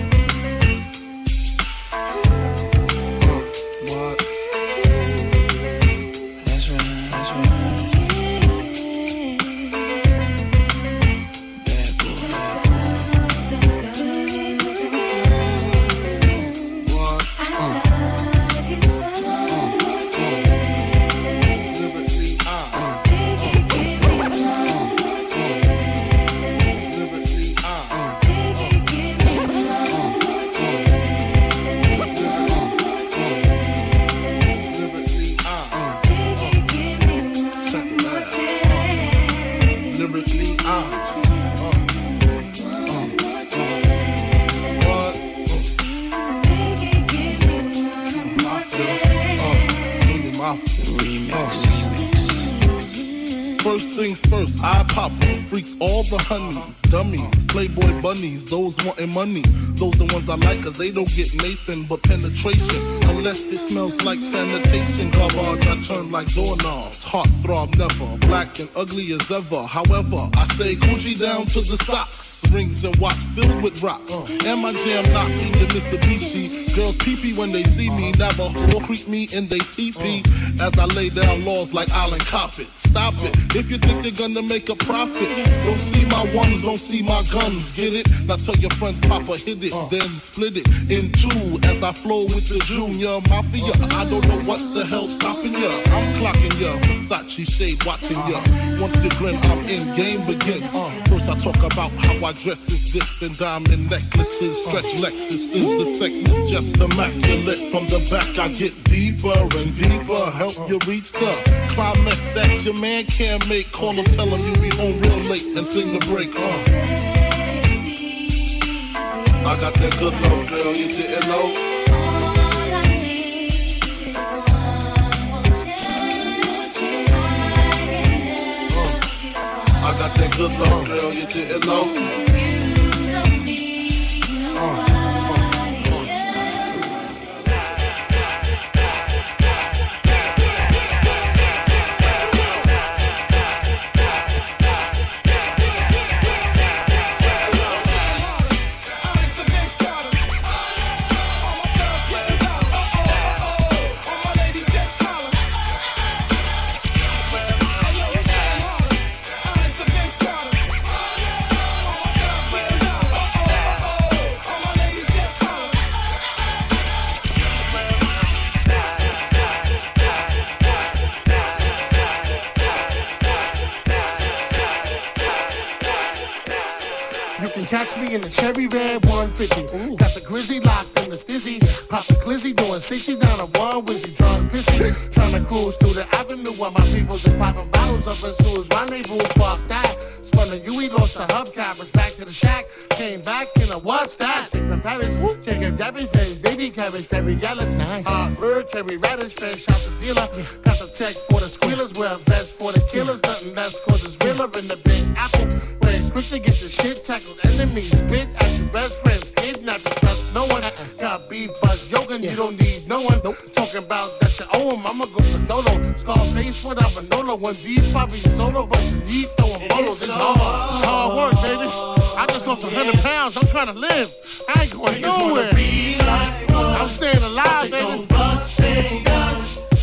What? That's right, that's right. Bad boy. What? Uh. First things first, I pop em. Freaks all the honeys, dummies, playboy bunnies, those wanting money. Those the ones I like, cause they don't get Nathan but penetration. Unless it smells like sanitation. Garbage, I turn like doorknobs. Heart throb never, black and ugly as ever. However, I stay Gucci down to the socks. Rings and watch filled with rocks. And my jam knocking the Mitsubishi. Girls pee-pee when they see me. Navajo creep me in they teepee. As I lay down laws like Island Coppet. Stop it, if you think they're gonna make a profit. Don't see my ones, don't see my guns. Get it? Now tell your friends Papa hit it. Then split it in two. As I flow with the Junior Mafia. I don't know what the hell's stopping ya. I'm clocking ya. Versace shade watching ya. Once you grin, I'm in, game begins. First I talk about how I dress is this and diamond necklaces, stretch Lexuses, the sex is just immaculate. From the back I get deeper and deeper, help you reach the climax that your man can't make. Call him, tell him you be home real late and sing the break. Uh. I got that good love, girl, you didn't know. I got that good love, girl, you didn't know. Uh. Catch me in the cherry red one fifty. Ooh. Got the grizzly locked in the stizzy. Pop the glizzy doing sixty down a one wizzy. Drunk pissy. Trying to cruise through the avenue while my peoples is popping bottles up in Sue's rendezvous. Fuck that. Spun the U E, lost the hubcappers. Back to the shack. Came back in a what's that? Straight from Paris. Chicken debbie, baby cabbage, baby yellows. Nice. Uh, bird, cherry radish, fresh out the dealer. Got the check for the squealers. Wear a vest for the killers. Nothing less cause it's realer in the big apple. It's quick to get the shit tackled. Enemies spit at your best friends. Kidnap you, trust no one. Got beef, buzz, yoga, you don't need no one. Nope. Talking about that you owe him, I'ma go for Dolo. Scarface without Manolo. One deep, probably solo, but he throwing bolos. It's hard. It's hard work, baby. I just lost a hundred pounds. I'm trying to live. I ain't going nowhere. Like I'm staying alive, baby. Bust their guns.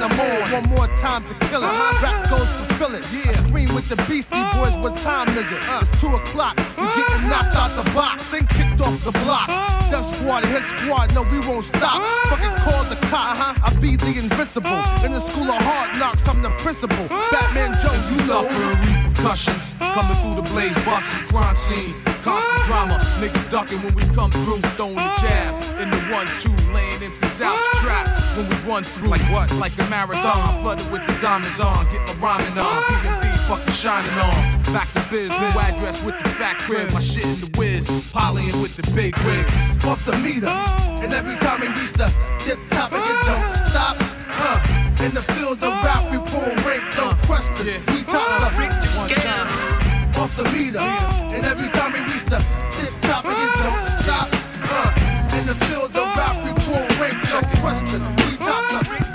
I'm on. One more time to kill it. Rap goes to fill it. I scream with the Beastie Boys. What time is it? It's two o'clock. You getting knocked out the box. Then kicked off the block. Death Squad, hit squad. No, we won't stop. Fucking call the cop. I be the invincible. In the school of hard knocks, I'm the principal. Batman Jones, you know. Suffering repercussions. Coming through the blaze, busting crime scene. Constant drama. Niggas ducking when we come through. Throwing the jab. In the one two, laying M Cs out the trap. When we run through. Like what? Like a marathon. Flooded with the diamonds on. Get my rhyming on. P M D fucking shining on. Back to biz. New address with the fat crib. My shit in the whiz. Polying with the big wigs. Off the meter. And every time we reach the tip top and it don't stop. Huh. In the field of rap, we pull rank, no question. We top the one time. Off the meter. And every time we reach the tip top and it don't stop. Uh, in the field of rap, we pull rank, no question. We top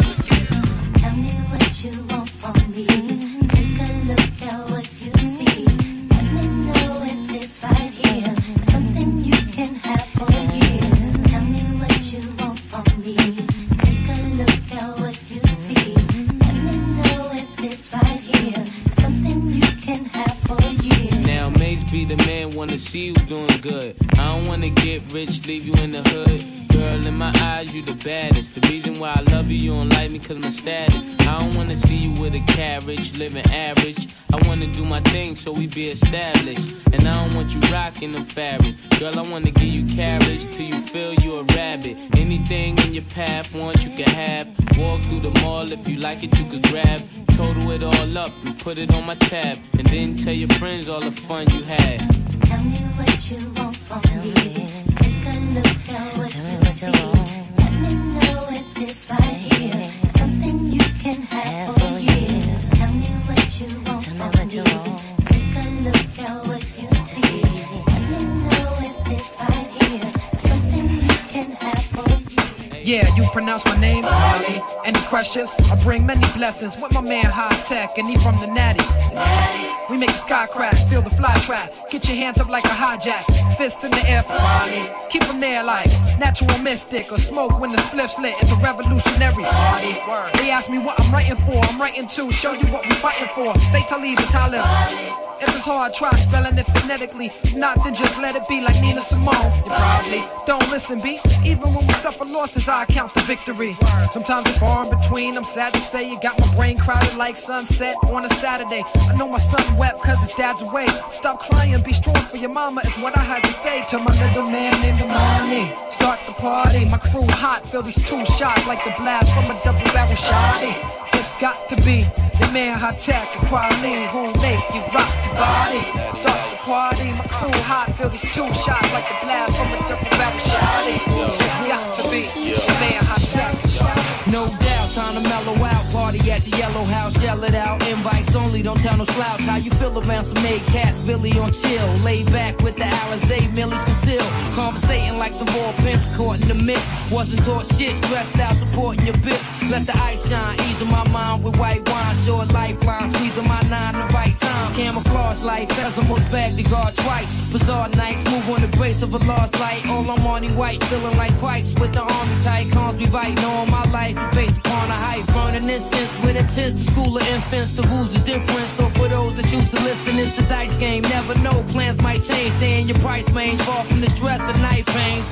the Tell me what you want from me. Take a look at what you see. Let me know if it's right here. Something you can have for a year. Tell me what you want from me. Take a look at what you see. Let me know if it's right here. Something you can have for a year. Now Mace be the man, wanna see you doing good. I don't wanna get rich, leave you in the hood. Girl, in my eyes, you the baddest. The reason why I love you, you don't like me cause my status. I don't wanna see you with a carriage, living average. I wanna do my thing so we be established. And I don't want you rocking the fabrics. Girl, I wanna give you carriage till you feel you a rabbit. Anything in your path, want you can have. Walk through the mall, if you like it, you could grab. Total it all up and put it on my tab. And then tell your friends all the fun you had. Tell me what you want from me. Take a look at what you see. Let me know if it's right here. Something you can have for a year. Tell me what you want from me. Take a look at what you see. Let me know if it's right here. Something you can have for a year. Yeah, you pronounce my name, Marley. Any questions? I bring many blessings with my man High Tech, and he from the Natty. We make the sky crack, feel the fly trap. Get your hands up like a hijack, fists in the air for Marley. Keep them there like natural mystic or smoke when the spliff's lit. It's a revolutionary party. They ask me what I'm writing for. I'm writing to show you what we fighting for. Say Talib and Talib. If it's hard, try spelling it phonetically. If not, then just let it be like Nina Simone. You probably don't listen, B. Even when we suffer losses, I count the victory. Sometimes it's far in between. I'm sad to say you got my brain crowded like sunset on a Saturday. I know my son wept cause his dad's away. Stop crying, be strong for your mama is what I had to say to my little man named Amani. Start the party, my crew hot. Feel these two shots like the blast from a double barrel shotty. It's got to be the man High Tech and Quality who make you rock the body. Start the party, my crew hot. Feel these two shots like the blast from a double barrel shotty. It's got to be the man High Tech. No doubt, time to mellow out. Party at the Yellow House, yell it out. Invites only, don't tell no slouch. How you feel around some made cats? Philly on chill. Laid back with the Alizé, Millie's conceal. Conversating like some raw pimps caught in the mix. Wasn't taught shit, stressed out, supporting your bitch. Let the ice shine, easing my mind with white wine. Short lifeline, squeezing my nine the right time. Camouflage life, as almost bagged the guard twice. Bizarre nights, move on the grace of a lost light. All I'm on white, feeling like Christ with the army tight. Cons be right, knowing my life is based upon a hype. Burning incense with intent to school of infants. The rules are different, so for those that choose to listen, it's a dice game. Never know, plans might change. Stay in your price range, far from the stress and night pains.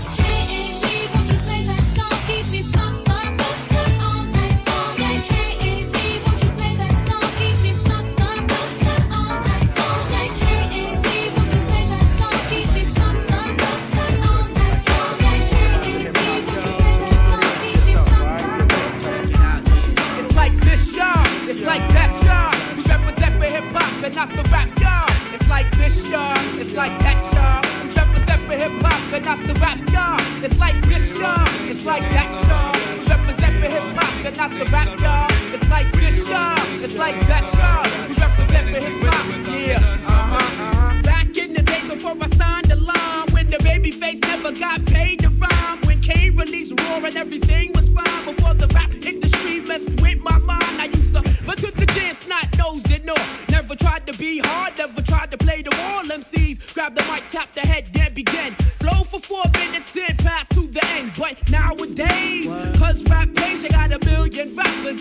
Not the rap, y'all. It's like this, y'all. It's like that, y'all. We represent for hip hop, but not the rap, y'all. It's like this, y'all. It's like that, y'all. We represent for hip hop, but not the rap, y'all. It's like this, y'all. It's like that, y'all. We represent for hip hop, yeah. Uh-huh, uh-huh. Back in the days before I signed the line, when the baby face never got paid to rhyme, when Kane released Raw and everything was fine, before the rap industry messed with my mind, I used to but to the jam, snot nosed and all. Never tried to be hard, never tried to play the wall. M Cs grab the mic, tap the head, then begin. Flow for four minutes, then pass to the end. But nowadays, cause rap page, I got a million rappers and a thousand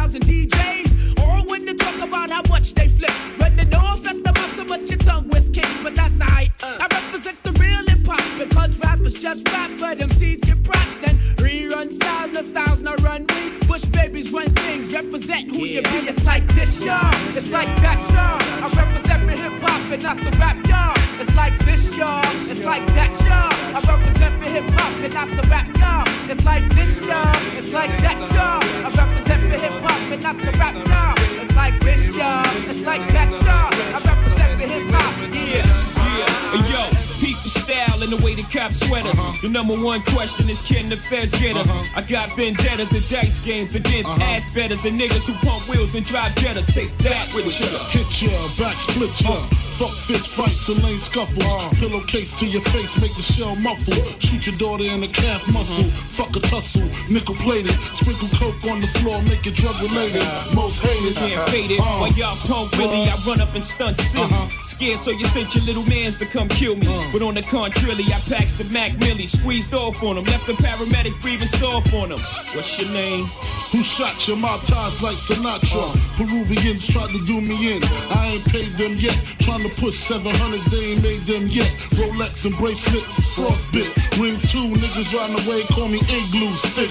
styles and D Js. Or when they talk about how much they flip. When they know affect the muscle, but your tongue was kings. But that's I. Uh. I represent the real hip hop because rappers just rap, but M Cs get props and rerun styles. No styles, no run we. Bush babies run things. Represent who yeah. you be. It's like this, y'all. It's like that, y'all. I represent the hip hop and not the rap, y'all. It's like this, y'all. It's like that, y'all. I represent the hip hop and not the rap, y'all. It's like this, y'all. It's like that, y'all. I represent the hip hop and not the rap, y'all. It's like this, y'all. It's like that, y'all. I represent the hip hop, yeah. Yeah. Hey, yo, peep the style and the way the cops sweaters. Uh-huh. The number one question is, can the feds get us? Uh-huh. I got vendettas and dice games against uh-huh. ass betters and niggas who pump wheels and drive jettas. Take that with ya. Hit ya, back split ya. Uh. Fuck fist fights and lame scuffles. Uh. Pillowcase to your face, make the shell muffle. Shoot your daughter in the calf muscle. Uh. Fuck a tussle, nickel plated. Sprinkle coke on the floor, make it drug related. Uh. Most hated. Can't fade it. Uh. While y'all punk Willie, uh. I run up and stunt silly. Uh-huh. Scared, so you sent your little mans to come kill me. Uh. But on the contrary, I packs the Mac Millie, squeezed off on them, left the paramedics breathing soft on them. What's your name? Who shot your mouth ties like Sinatra? Uh. Peruvians tried to do me in. I ain't paid them yet. Trying to push seven hundreds, they ain't made them yet. Rolex and bracelets is frostbit. Rings too, niggas riding away, call me igloo sticks.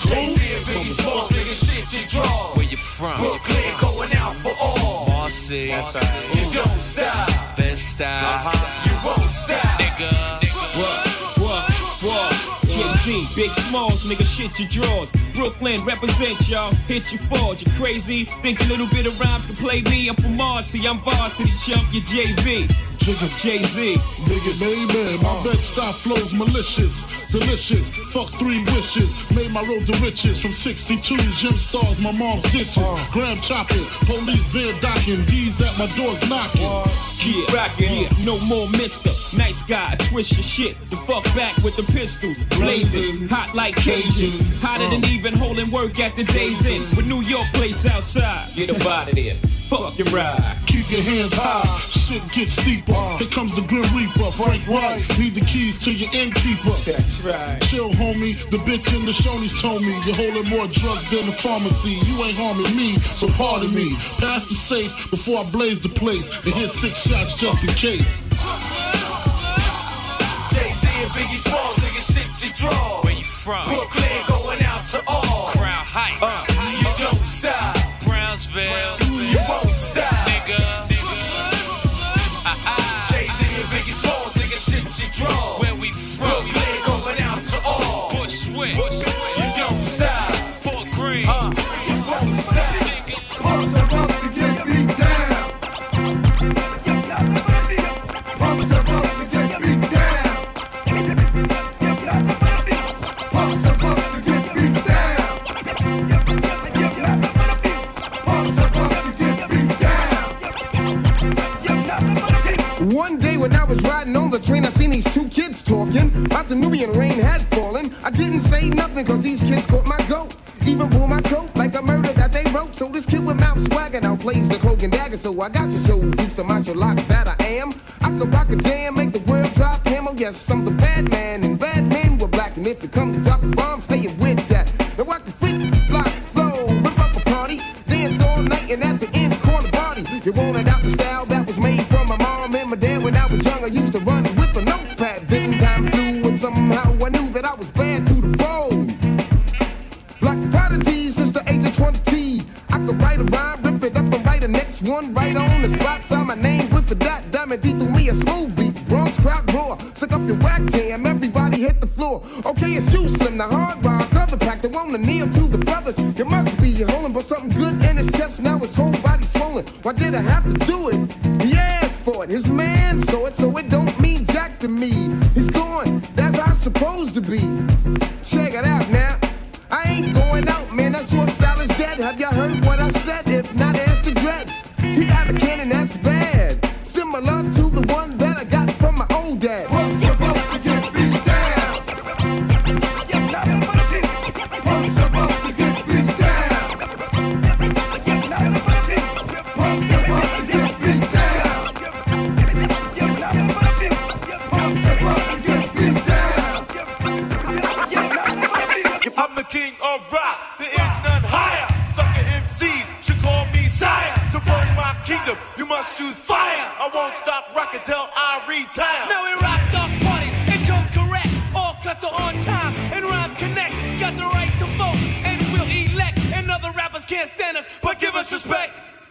Where you from? Brooklyn, going out for all. Marcy, you don't stop. Best style, uh-huh. You won't stop. Nigga, nigga. What, what, what? Jay-Z, Big Smalls, nigga, shit your drawers. Brooklyn, represent y'all, hit your fours. You crazy? Think a little bit of rhymes can play me? I'm from Marcy, I'm varsity chump, you J V. Trigger Jay-Z. Nigga, baby, my bed style flows malicious, delicious. Fuck three wishes, made my road to riches. From sixty-twos, gym stars, my mom's dishes. Uh, Graham chopping, police van docking, D's at my doors knocking. Uh, yeah, rockin', yeah, no more mister. Nice guy, I twist your shit. The fuck back with the pistols, blazing, hot like Cajun. Hotter uh, than even holding work at the day's end. With New York plates outside, get up out of there. Fuck your ride. Keep your hands high, shit gets steeper. Uh, Here comes the Grim Reaper, Frank White. Need the keys to your innkeeper. That's right. Chill, homie. The bitch in the Shoney's told me you're holding more drugs than the pharmacy. You ain't harming me, so pardon me. Pass the safe before I blaze the place and hit six shots just in case. Jay-Z and Biggie Smalls, nigga, shit you draw. Where you from? Brooklyn, going out to all. Crown Heights. Uh, you don't stop. Brownsville. Brownsville. You won't stop. Nigga. Jay-Z and Biggie Smalls, nigga, shit you draw. Where we from? Brooklyn, going out to all. Bushwick. Bushwick. You don't stop. Fort Greene. Uh, you won't stop. Pumps about to get beat down. Pumps about to get beat down. Pumps about to get beat down. Pumps about to get beat down. One day when I was riding on the train, I seen these two kids talking about the Nubian rain had fallen. I didn't say nothing cause these kids caught my goat. Even pull my coat like a murder that they wrote. So this kid with mouth swagger now plays the cloak and dagger. So I got to show who's the macho lock that I am. I could rock a jam, make the world drop camo. Yes, I'm the bad man, and bad men were black. And if it comes to dropping bombs, hey, it with that. Now I can freak, block, flow, rip up a party, dance all night, and at the end, corner party. You wanted out the style that was made from my mom and my dad. When I was young, I used to run with a notepad. Then time flew, and somehow I knew that I was bad to the bone. Black prodigy since the age of twenty. I could write a rhyme, rip it up and write the next one right on the spot. Sign my name with the dot, diamond D threw me a smooth beat. Bronx crowd roar, suck up your whack jam, everybody hit the floor. Okay, it's you, Slim, the hard rock, cover pack, the one to kneel to the brothers. You must be holding but something good in his chest, now his whole body swollen. Why did I have to do it? He asked for it, his man saw it, so it don't mean jack to me. He's gone, that's how it's supposed to be. Check it out now. I ain't going out, man, that short style is dead. Have y'all heard what I said? If not, ask the dread. He got a cannon that's bad, similar to the one that I got from my old dad. Pumps about to get beat down. Pumps about to get beat down. Pumps about to get beat down. Pumps about to get beat down. choose fire. I won't stop rocking till I retire. Now we rock dog parties and come correct. All cuts are on time and rhymes connect. Got the right to vote and we'll elect. And other rappers can't stand us, but give us respect.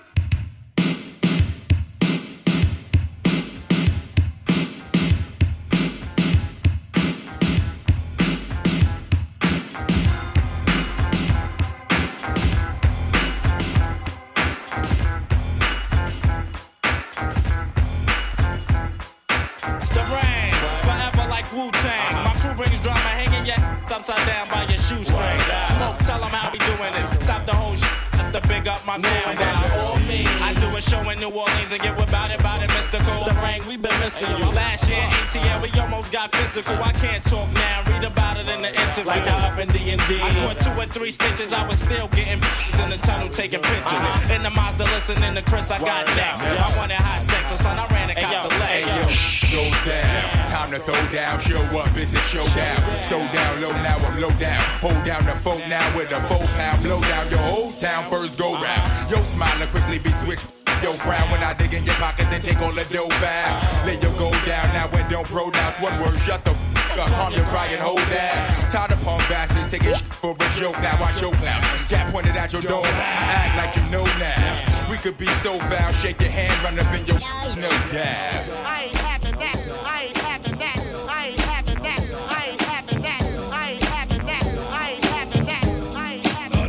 Wu-Tang. My crew brings drama, hanging your upside down by your shoestring. Smoke, tell them how we doing this. Stop the whole shit. That's to big up my crew and that's all me. I do a show in New Orleans and get about it, about it, mystical. The ring, we been missing you. Last year, A T L, we almost got physical. I can't talk now, read about it in the interview. Like how up in D and D. I caught two or three stitches, I was still getting in the tunnel taking pictures. In the Mazda, listening to Chris, I got next. I wanted hot sex, so son, I ran and got the legs. Hey, yo, go down, time to throw down, show up, it's a showdown. So down, low now, I'm low down. Hold down the phone now with a four pound blow down your whole town first go round. Yo, smiling quickly be switched. Yo, frown when I dig in your pockets and take all the dough back. Let you go down now and don't pronounce one word. Shut the f up, calm your cry and hold down. Tired of punk bastards taking shit for a joke now. Watch your clowns. Cat pointed at your dome. Act like you know now. We could be so foul. Shake your hand, run up in your no doubt. I ain't having that. I ain't having that. I ain't having that. I ain't having that. I ain't having that. I ain't having that. I ain't having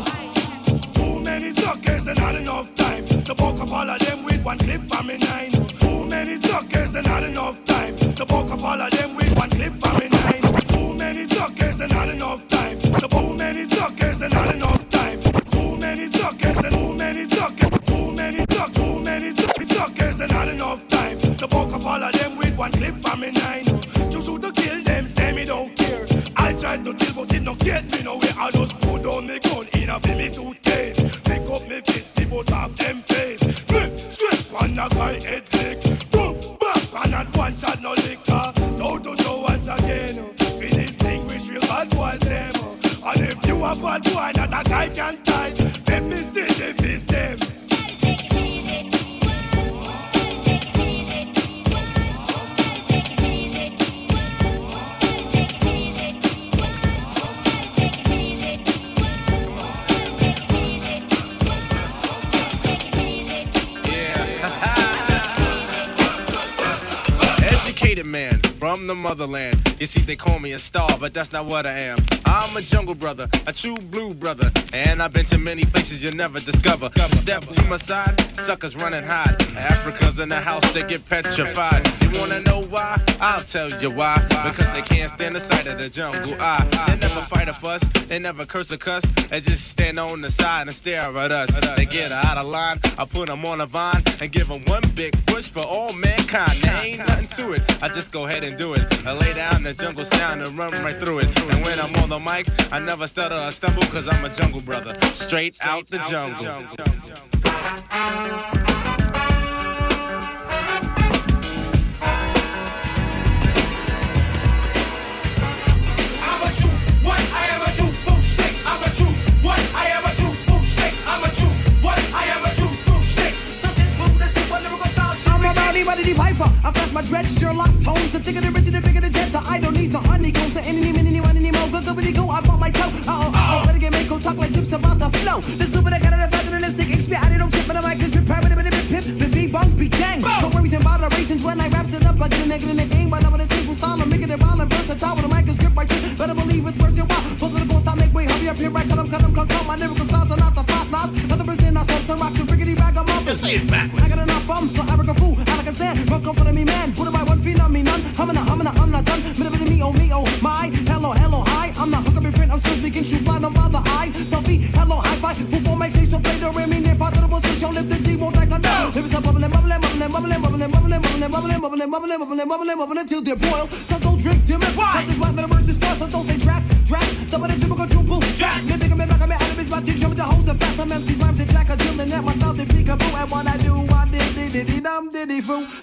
that. Too many suckers and not enough time to bulk up all of them with one clip from me nine. Too many suckers and not enough time to bulk up all of them with one clip from me nine. Too many suckers and not enough time. To too many suckers and not enough time. Too many suckers and too many suckers. Too many suck, too many suckers and not enough time to bulk up all of them with one clip from me nine. You shoot to kill them, say me don't care. I tried to kill, but it don't get me nowhere. I just put down me gun in a me suitcase. Pick up me fist, the both of them face. Flip, script, one a guy head lick. Boom, back, and not one shot no liquor. Don't do so once again. We distinguish real bad boys them. And if you a bad boy, not a guy can tie. Let me see the fist them. Man from the motherland. You see, they call me a star, but that's not what I am. I'm a jungle brother, a true blue brother, and I've been to many places you'll never discover. Step to my side, suckers run and hide. Africa's in the house, they get petrified. You wanna know why? I'll tell you why. Because they can't stand the sight of the jungle. I, they never fight a fuss, they never curse or cuss. They just stand on the side and stare at us. They get out of line, I put them on a vine and give them one big push for all mankind. There ain't nothing to it, I just go ahead and do it. I lay down the jungle sound and run right through it. And when I'm on the mic, I never stutter or stumble, cause I'm a jungle brother, straight out the jungle. Anybody the piper, I flash my dread, Sherlock Holmes, the thicker the richer, the bigger the jets. I don't need no honeycombs, so any, any, any, any more. Go, go, go, I bought my toe. Uh oh, uh oh, better get make go talk like tips about the flow. The super that kind of faster than this thing, X P, I don't tip, but I'm like this, be private, but a bit pimp, but be bunk, be dang. No worries about the raisins when I raps it up, I get a negative in the game, but I'm with a simple style, I'm making it wild and versatile with a mic is grip right shit. Better believe it's worth your while. Close to the phone, stop, make way, hurry up here, right, cut them, cut them, cut them. My lyrical styles are not the fast knots. Nothing Brazilian, I saw some rocks and rickety ragamuffins. Say it backwards. I got enough bums, so I a fool, I like a sand, run comfort me man, put it by one feet on me none. Humming, humming, I'm not done. Bit of me, oh me, oh my. Hello, hello, hi. I'm not hook up in print, I'm still speaking, shoot fly, don't bother I. Selfie, hello, high five. Full four makes say so play the rim, near father the boss, show lift the D, won't like a no. Live is a bubbling, bubbling, bubbling, bubbling, bubbling, bubbling, bubbling, bubbling, bubbling, bubbling, bubbling, bubbling, bubbling until they boil. So don't drink, dim it. Cause it's wet that the birds is spoiled, so don't say tracks, tracks. Double the typical triple tracks. Me bigger, me back, I'm out of his body, jump with the hoes and fast. Some M Cs rhymes and jack a deal, and that my style, they peekaboo. And what I do, I did, did, did, dum, did, did, foo.